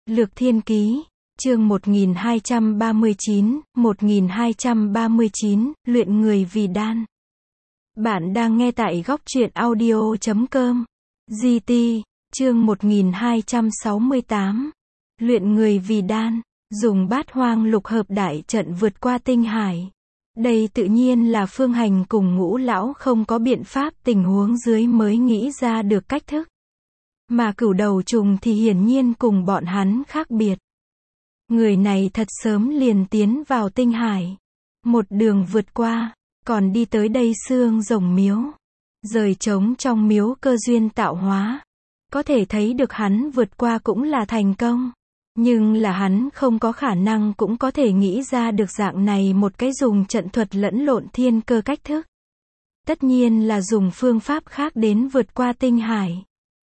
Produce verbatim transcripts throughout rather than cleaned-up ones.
Lược Thiên Ký, chương một nghìn hai trăm ba mươi chín, một nghìn hai trăm ba mươi chín, luyện người vì đan. Bạn đang nghe tại góc truyện audio chấm com. giê tê, chương một nghìn hai trăm sáu mươi tám. Luyện người vì đan, dùng bát hoang lục hợp đại trận vượt qua tinh hải. Đây tự nhiên là Phương Hành cùng Ngũ Lão không có biện pháp tình huống dưới mới nghĩ ra được cách thức. Mà Cửu Đầu Trùng thì hiển nhiên cùng bọn hắn khác biệt. Người này thật sớm liền tiến vào tinh hải. Một đường vượt qua, còn đi tới đây xương rồng miếu. Rời trống trong miếu cơ duyên tạo hóa. Có thể thấy được hắn vượt qua cũng là thành công. Nhưng là hắn không có khả năng cũng có thể nghĩ ra được dạng này một cái dùng trận thuật lẫn lộn thiên cơ cách thức. Tất nhiên là dùng phương pháp khác đến vượt qua tinh hải.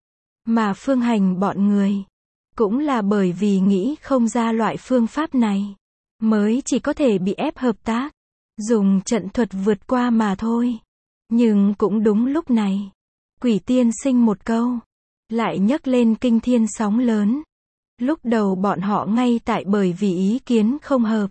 Mà Phương Hành bọn người, cũng là bởi vì nghĩ không ra loại phương pháp này, mới chỉ có thể bị ép hợp tác, dùng trận thuật vượt qua mà thôi. Nhưng cũng đúng lúc này, Quỷ Tiên Sinh một câu, lại nhấc lên kinh thiên sóng lớn. Lúc đầu bọn họ ngay tại bởi vì ý kiến không hợp,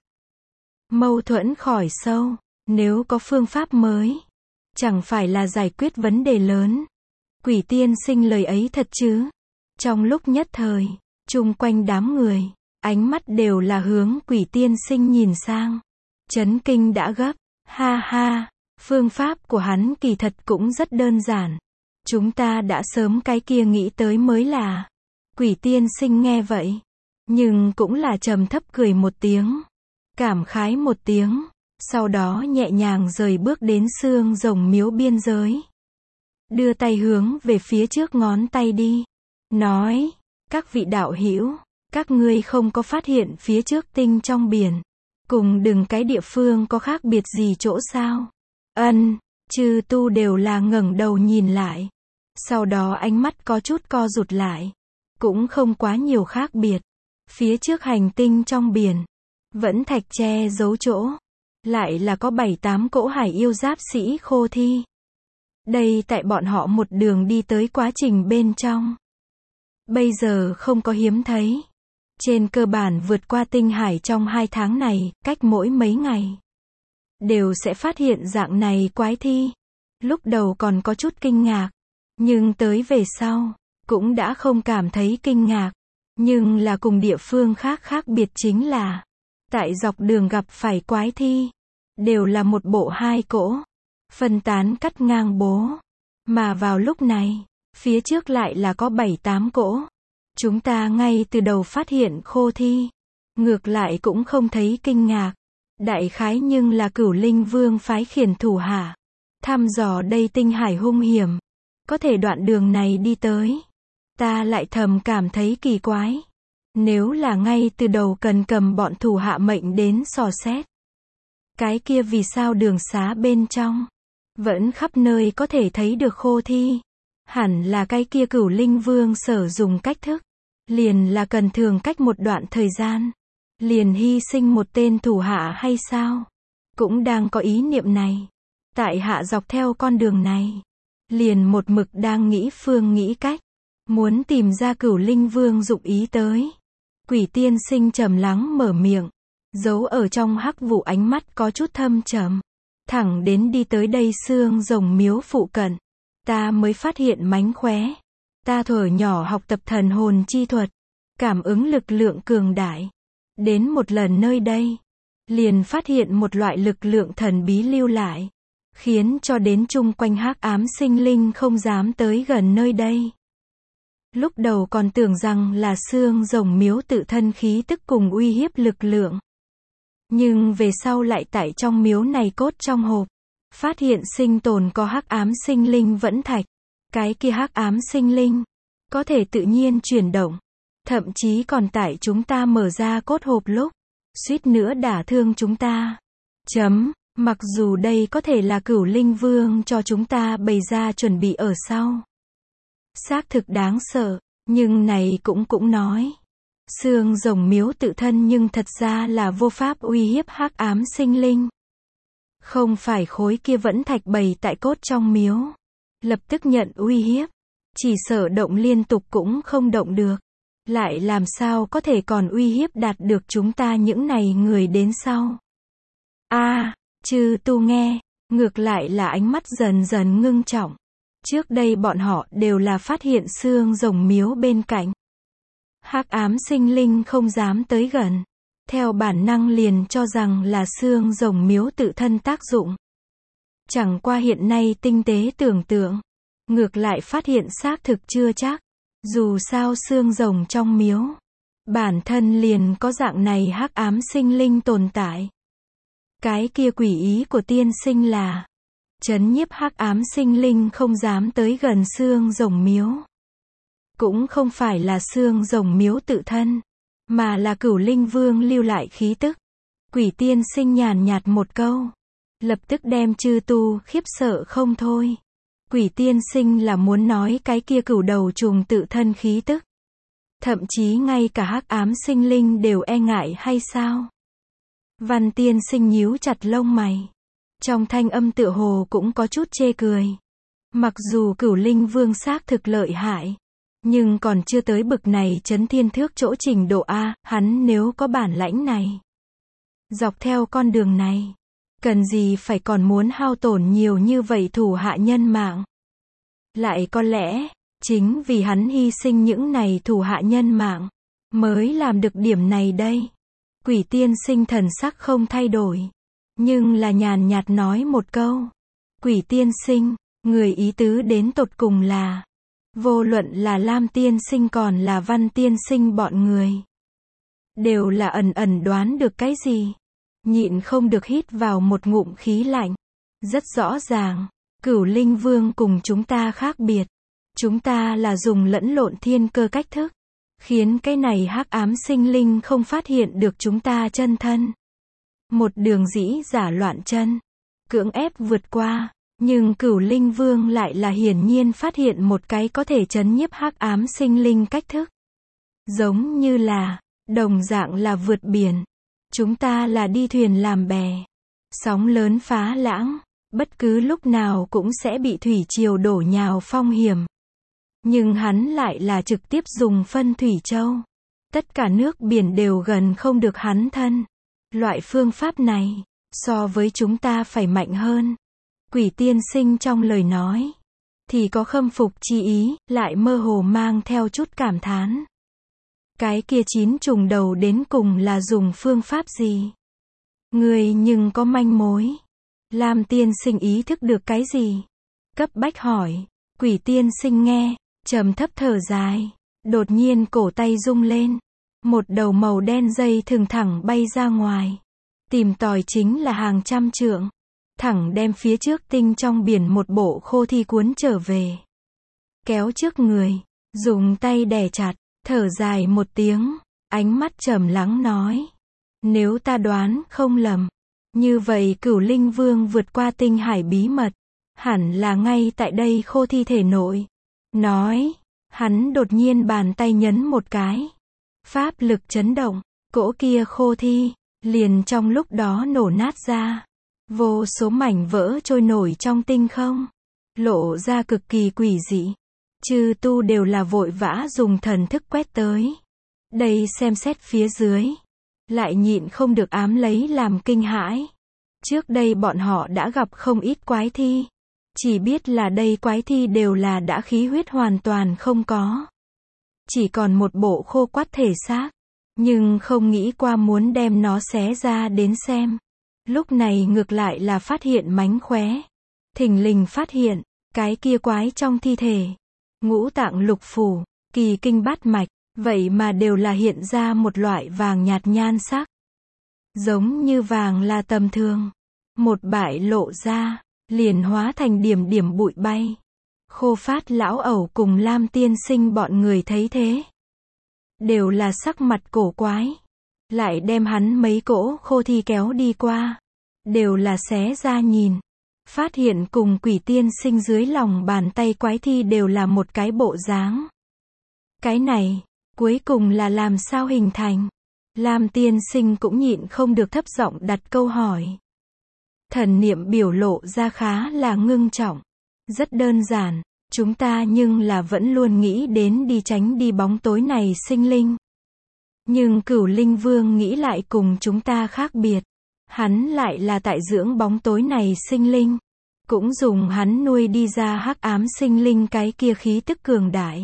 mâu thuẫn khỏi sâu, nếu có phương pháp mới, chẳng phải là giải quyết vấn đề lớn. Quỷ Tiên Sinh lời ấy thật chứ? Trong lúc nhất thời, chung quanh đám người, ánh mắt đều là hướng Quỷ Tiên Sinh nhìn sang. Chấn kinh đã gấp, ha ha, phương pháp của hắn kỳ thật cũng rất đơn giản. Chúng ta đã sớm cái kia nghĩ tới mới là. Quỷ Tiên Sinh nghe vậy, nhưng cũng là trầm thấp cười một tiếng, cảm khái một tiếng, sau đó nhẹ nhàng rời bước đến xương rồng miếu biên giới. Đưa tay hướng về phía trước ngón tay đi. Nói, các vị đạo hữu, các ngươi không có phát hiện phía trước tinh trong biển, cùng đừng cái địa phương có khác biệt gì chỗ sao? Ân, chư tu đều là ngẩng đầu nhìn lại. Sau đó ánh mắt có chút co rụt lại. Cũng không quá nhiều khác biệt. Phía trước hành tinh trong biển, vẫn thạch che giấu chỗ. Lại là có bảy tám cỗ hải yêu giáp sĩ khô thi. Đây tại bọn họ một đường đi tới quá trình bên trong. Bây giờ không có hiếm thấy. Trên cơ bản vượt qua tinh hải trong hai tháng này, cách mỗi mấy ngày, đều sẽ phát hiện dạng này quái thi. Lúc đầu còn có chút kinh ngạc. Nhưng tới về sau, cũng đã không cảm thấy kinh ngạc. Nhưng là cùng địa phương khác khác biệt chính là, tại dọc đường gặp phải quái thi, đều là một bộ hai cỗ, phân tán cắt ngang bố. Mà vào lúc này, phía trước lại là có bảy tám cỗ. Chúng ta ngay từ đầu phát hiện khô thi, ngược lại cũng không thấy kinh ngạc. Đại khái nhưng là Cửu Linh Vương phái khiển thủ hạ, thăm dò đây tinh hải hung hiểm, có thể đoạn đường này đi tới. Ta lại thầm cảm thấy kỳ quái. Nếu là ngay từ đầu cần cầm bọn thủ hạ mệnh đến dò xét, cái kia vì sao đường xá bên trong vẫn khắp nơi có thể thấy được khô thi? Hẳn là cái kia Cửu Linh Vương sở dùng cách thức, liền là cần thường cách một đoạn thời gian, liền hy sinh một tên thủ hạ hay sao? Cũng đang có ý niệm này. Tại hạ dọc theo con đường này, liền một mực đang nghĩ phương nghĩ cách, muốn tìm ra Cửu Linh Vương dụng ý tới. Quỷ Tiên Sinh trầm lắng mở miệng, giấu ở trong hắc vụ ánh mắt có chút thâm trầm. Thẳng đến đi tới đây xương rồng miếu phụ cận, ta mới phát hiện mánh khóe. Ta thuở nhỏ học tập thần hồn chi thuật, cảm ứng lực lượng cường đại. Đến một lần nơi đây, liền phát hiện một loại lực lượng thần bí lưu lại, khiến cho đến chung quanh hắc ám sinh linh không dám tới gần nơi đây. Lúc đầu còn tưởng rằng là xương rồng miếu tự thân khí tức cùng uy hiếp lực lượng. Nhưng về sau lại tại trong miếu này cốt trong hộp, phát hiện sinh tồn có hắc ám sinh linh vẫn thạch. Cái kia hắc ám sinh linh, có thể tự nhiên chuyển động. Thậm chí còn tại chúng ta mở ra cốt hộp lúc, suýt nữa đả thương chúng ta. Chấm, mặc dù đây có thể là Cửu Linh Vương cho chúng ta bày ra chuẩn bị ở sau. Xác thực đáng sợ, nhưng này cũng cũng nói. Xương rồng miếu tự thân nhưng thật ra là vô pháp uy hiếp hắc ám sinh linh. Không phải khối kia vẫn thạch bày tại cốt trong miếu, lập tức nhận uy hiếp. Chỉ sợ động liên tục cũng không động được. lại làm sao có thể còn uy hiếp đạt được chúng ta những này người đến sau. A, à, Chư Tu nghe, ngược lại là ánh mắt dần dần ngưng trọng. Trước đây bọn họ đều là phát hiện xương rồng miếu bên cạnh. Hắc ám sinh linh không dám tới gần. Theo bản năng liền cho rằng là xương rồng miếu tự thân tác dụng. Chẳng qua hiện nay tinh tế tưởng tượng, ngược lại phát hiện xác thực chưa chắc. Dù sao xương rồng trong miếu, bản thân liền có dạng này hắc ám sinh linh tồn tại. Cái kia quỷ ý của tiên sinh là trấn nhiếp hắc ám sinh linh không dám tới gần xương rồng miếu. Cũng không phải là xương rồng miếu tự thân, mà là Cửu Linh Vương lưu lại khí tức. Quỷ tiên sinh nhàn nhạt một câu, lập tức đem chư tu khiếp sợ không thôi. Quỷ tiên sinh là muốn nói cái kia cửu đầu trùng tự thân khí tức. Thậm chí ngay cả hắc ám sinh linh đều e ngại hay sao? Văn tiên sinh nhíu chặt lông mày. Trong thanh âm tựa hồ cũng có chút chê cười. Mặc dù Cửu Linh Vương xác thực lợi hại, nhưng còn chưa tới bực này chấn thiên thước chỗ trình độ A, hắn nếu có bản lãnh này. Dọc theo con đường này, cần gì phải còn muốn hao tổn nhiều như vậy thủ hạ nhân mạng. Lại có lẽ, chính vì hắn hy sinh những này thủ hạ nhân mạng, mới làm được điểm này đây. Quỷ tiên sinh thần sắc không thay đổi, nhưng là nhàn nhạt nói một câu. Quỷ tiên sinh, người ý tứ đến tột cùng là, vô luận là Lam tiên sinh còn là Văn tiên sinh bọn người, đều là ẩn ẩn đoán được cái gì. Nhịn không được hít vào một ngụm khí lạnh. Rất rõ ràng, Cửu Linh Vương cùng chúng ta khác biệt. Chúng ta là dùng lẫn lộn thiên cơ cách thức, khiến cái này hắc ám sinh linh không phát hiện được chúng ta chân thân. Một đường dĩ giả loạn chân, cưỡng ép vượt qua, nhưng Cửu Linh Vương lại là hiển nhiên phát hiện một cái có thể trấn nhiếp hắc ám sinh linh cách thức. Giống như là, đồng dạng là vượt biển. Chúng ta là đi thuyền làm bè. Sóng lớn phá lãng, bất cứ lúc nào cũng sẽ bị thủy triều đổ nhào phong hiểm. Nhưng hắn lại là trực tiếp dùng phân thủy châu. Tất cả nước biển đều gần không được hắn thân. Loại phương pháp này, so với chúng ta phải mạnh hơn. Quỷ tiên sinh trong lời nói, thì có khâm phục chi ý, lại mơ hồ mang theo chút cảm thán. Cái kia chín trùng đầu đến cùng là dùng phương pháp gì? Người nhưng có manh mối. Lam tiên sinh ý thức được cái gì? Cấp bách hỏi. Quỷ tiên sinh nghe, trầm thấp thở dài. Đột nhiên cổ tay rung lên. Một đầu màu đen dây thừng thẳng bay ra ngoài. Tìm tòi chính là hàng trăm trượng. Thẳng đem phía trước tinh trong biển một bộ khô thi cuốn trở về. Kéo trước người, dùng tay đè chặt. Thở dài một tiếng, ánh mắt trầm lắng nói. Nếu ta đoán không lầm, như vậy Cửu Linh Vương vượt qua tinh hải bí mật, hẳn là ngay tại đây khô thi thể nội. Nói, hắn đột nhiên bàn tay nhấn một cái. Pháp lực chấn động, cỗ kia khô thi, liền trong lúc đó nổ nát ra. Vô số mảnh vỡ trôi nổi trong tinh không, lộ ra cực kỳ quỷ dị. Chư tu đều là vội vã dùng thần thức quét tới. Đây xem xét phía dưới, lại nhịn không được ám lấy làm kinh hãi. Trước đây bọn họ đã gặp không ít quái thi. Chỉ biết là đây quái thi đều là đã khí huyết hoàn toàn không có. Chỉ còn một bộ khô quắt thể xác. Nhưng không nghĩ qua muốn đem nó xé ra đến xem. Lúc này ngược lại là phát hiện mánh khóe. Thình lình phát hiện, cái kia quái trong thi thể. Ngũ tạng lục phủ, kỳ kinh bát mạch, vậy mà đều là hiện ra một loại vàng nhạt nhan sắc. Giống như vàng là tầm thường. Một bãi lộ ra, liền hóa thành điểm điểm bụi bay. Khô Phát lão ẩu cùng Lam tiên sinh bọn người thấy thế. Đều là sắc mặt cổ quái. Lại đem hắn mấy cỗ khô thi kéo đi qua. Đều là xé ra nhìn. Phát hiện cùng quỷ tiên sinh dưới lòng bàn tay quái thi đều là một cái bộ dáng. Cái này, cuối cùng là làm sao hình thành? Lam tiên sinh cũng nhịn không được thấp giọng đặt câu hỏi. Thần niệm biểu lộ ra khá là ngưng trọng. Rất đơn giản, Chúng ta nhưng là vẫn luôn nghĩ đến đi tránh đi bóng tối này sinh linh. Nhưng Cửu Linh Vương nghĩ lại cùng chúng ta khác biệt. Hắn lại là tại dưỡng bóng tối này sinh linh. Cũng dùng hắn nuôi đi ra hắc ám sinh linh cái kia khí tức cường đại.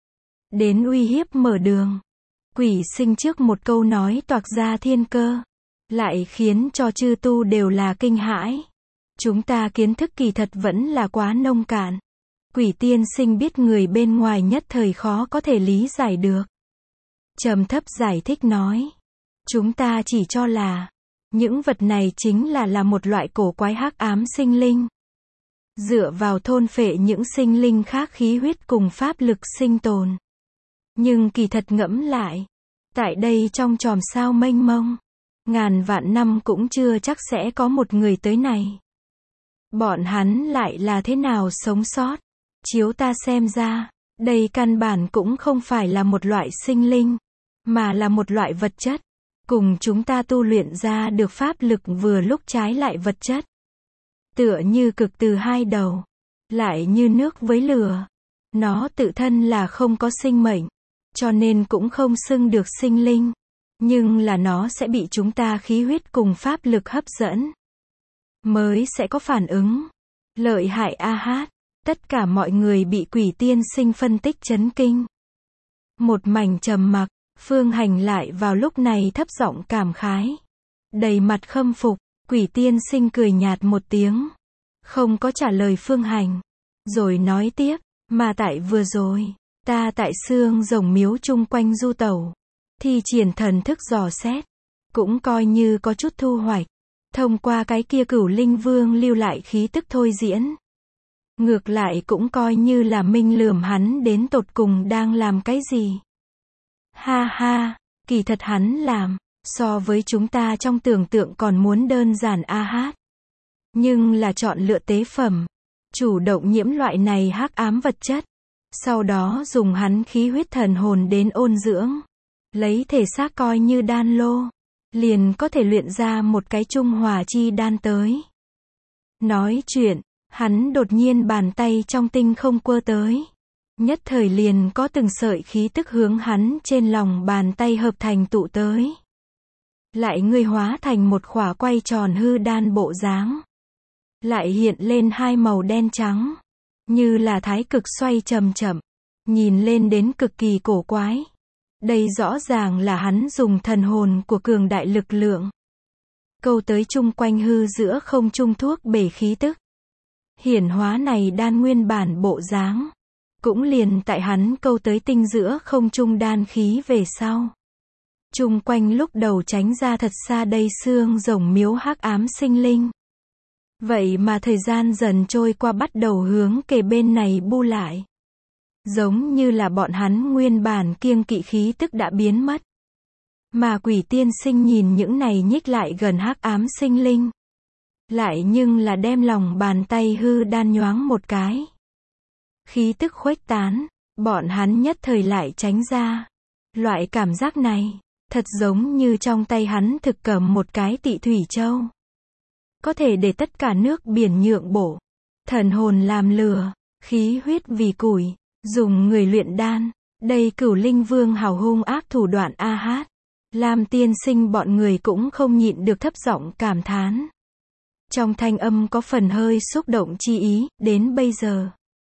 Đến uy hiếp mở đường. Quỷ sinh trước một câu nói toạc ra thiên cơ. Lại khiến cho chư tu đều là kinh hãi. Chúng ta kiến thức kỳ thật vẫn là quá nông cạn. Quỷ tiên sinh biết người bên ngoài nhất thời khó có thể lý giải được. Trầm thấp giải thích nói. Chúng ta chỉ cho là, những vật này chính là là một loại cổ quái hắc ám sinh linh. Dựa vào thôn phệ những sinh linh khác khí huyết cùng pháp lực sinh tồn. Nhưng kỳ thật ngẫm lại. Tại đây trong chòm sao mênh mông. Ngàn vạn năm cũng chưa chắc sẽ có một người tới này. Bọn hắn lại là thế nào sống sót? Chiếu ta xem ra, đây căn bản cũng không phải là một loại sinh linh, mà là một loại vật chất. Cùng chúng ta tu luyện ra được pháp lực vừa lúc trái lại vật chất. Tựa như cực từ hai đầu, lại như nước với lửa. Nó tự thân là không có sinh mệnh, cho nên cũng không xưng được sinh linh. Nhưng là nó sẽ bị chúng ta khí huyết cùng pháp lực hấp dẫn. Mới sẽ có phản ứng. Lợi hại a hát. Tất cả mọi người bị quỷ tiên sinh phân tích chấn kinh. Một mảnh trầm mặc, Phương Hành lại vào lúc này thấp giọng cảm khái. Đầy mặt khâm phục, quỷ tiên sinh cười nhạt một tiếng. Không có trả lời Phương Hành. Rồi nói tiếp, mà tại vừa rồi, ta tại xương rồng miếu chung quanh du tẩu. Thi triển thần thức dò xét. Cũng coi như có chút thu hoạch. Thông qua cái kia Cửu Linh Vương lưu lại khí tức thôi diễn. Ngược lại cũng coi như là minh lườm hắn đến tột cùng đang làm cái gì. Ha ha, kỳ thật hắn làm, so với chúng ta trong tưởng tượng còn muốn đơn giản a hát. Nhưng là chọn lựa tế phẩm, chủ động nhiễm loại này hắc ám vật chất. Sau đó dùng hắn khí huyết thần hồn đến ôn dưỡng. Lấy thể xác coi như đan lô. Liền có thể luyện ra một cái trung hòa chi đan tới. Nói chuyện. Hắn đột nhiên bàn tay trong tinh không quơ tới. Nhất thời liền có từng sợi khí tức hướng hắn trên lòng bàn tay hợp thành tụ tới. Lại người hóa thành một khỏa quay tròn hư đan bộ dáng. Lại hiện lên hai màu đen trắng. Như là thái cực xoay chậm chậm. Nhìn lên đến cực kỳ cổ quái. Đây rõ ràng là hắn dùng thần hồn của cường đại lực lượng. Câu tới chung quanh hư giữa không trung thuốc bể khí tức. Hiển hóa này đan nguyên bản bộ dáng. Cũng liền tại hắn câu tới tinh giữa không trung đan khí về sau. Chung quanh lúc đầu tránh ra thật xa đây xương rồng miếu hắc ám sinh linh. Vậy mà thời gian dần trôi qua bắt đầu hướng kề bên này bu lại. Giống như là bọn hắn nguyên bản kiêng kỵ khí tức đã biến mất. Mà quỷ tiên sinh nhìn những này nhích lại gần hắc ám sinh linh. Lại nhưng là đem lòng bàn tay hư đan nhoáng một cái. Khí tức khuếch tán, bọn hắn nhất thời lại tránh ra. Loại cảm giác này, thật giống như trong tay hắn thực cầm một cái tị thủy châu. Có thể để tất cả nước biển nhượng bổ. Thần hồn làm lửa, khí huyết vì củi, dùng người luyện đan. Đây Cửu Linh Vương hào hung ác thủ đoạn a hát. Lam tiên sinh bọn người cũng không nhịn được thấp giọng cảm thán. Trong thanh âm có phần hơi xúc động chi ý, đến bây giờ.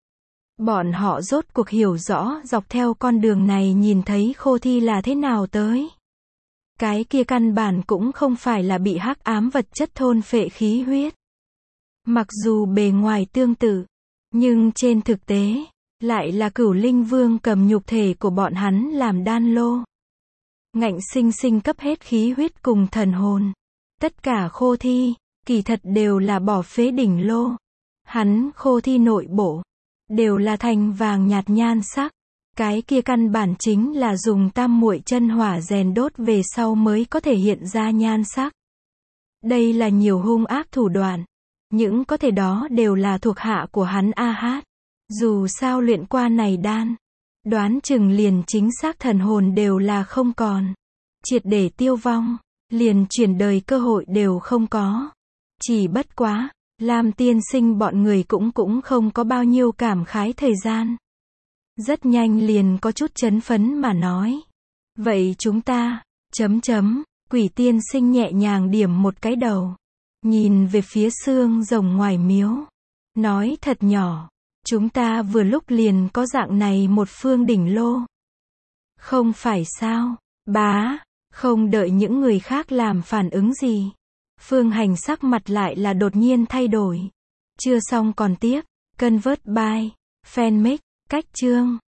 Bọn họ rốt cuộc hiểu rõ dọc theo con đường này nhìn thấy khô thi là thế nào tới. Cái kia căn bản cũng không phải là bị hắc ám vật chất thôn phệ khí huyết. Mặc dù bề ngoài tương tự, nhưng trên thực tế, lại là Cửu Linh Vương cầm nhục thể của bọn hắn làm đan lô. Ngạnh sinh sinh cấp hết khí huyết cùng thần hồn. Tất cả khô thi, kỳ thật đều là bỏ phế đỉnh lô. Hắn khô thi nội bộ, đều là thành vàng nhạt nhan sắc. Cái kia căn bản chính là dùng tam muội chân hỏa rèn đốt về sau mới có thể hiện ra nhan sắc. Đây là nhiều hung ác thủ đoạn. Những có thể đó đều là thuộc hạ của hắn a hát. Dù sao luyện qua này đan, đoán chừng liền chính xác thần hồn đều là không còn. Triệt để tiêu vong, liền chuyển đời cơ hội đều không có. Chỉ bất quá, Lam tiên sinh bọn người cũng cũng không có bao nhiêu cảm khái thời gian. Rất nhanh liền có chút chấn phấn mà nói. Vậy chúng ta, chấm chấm, quỷ tiên sinh nhẹ nhàng điểm một cái đầu. Nhìn về phía xương rồng ngoài miếu. Nói thật nhỏ. Chúng ta vừa lúc liền có dạng này một phương đỉnh lô. Không phải sao, bá, không đợi những người khác làm phản ứng gì. Phương Hành sắc mặt lại là đột nhiên thay đổi. Chưa xong còn tiếp, convert by, fanmake, cách chương.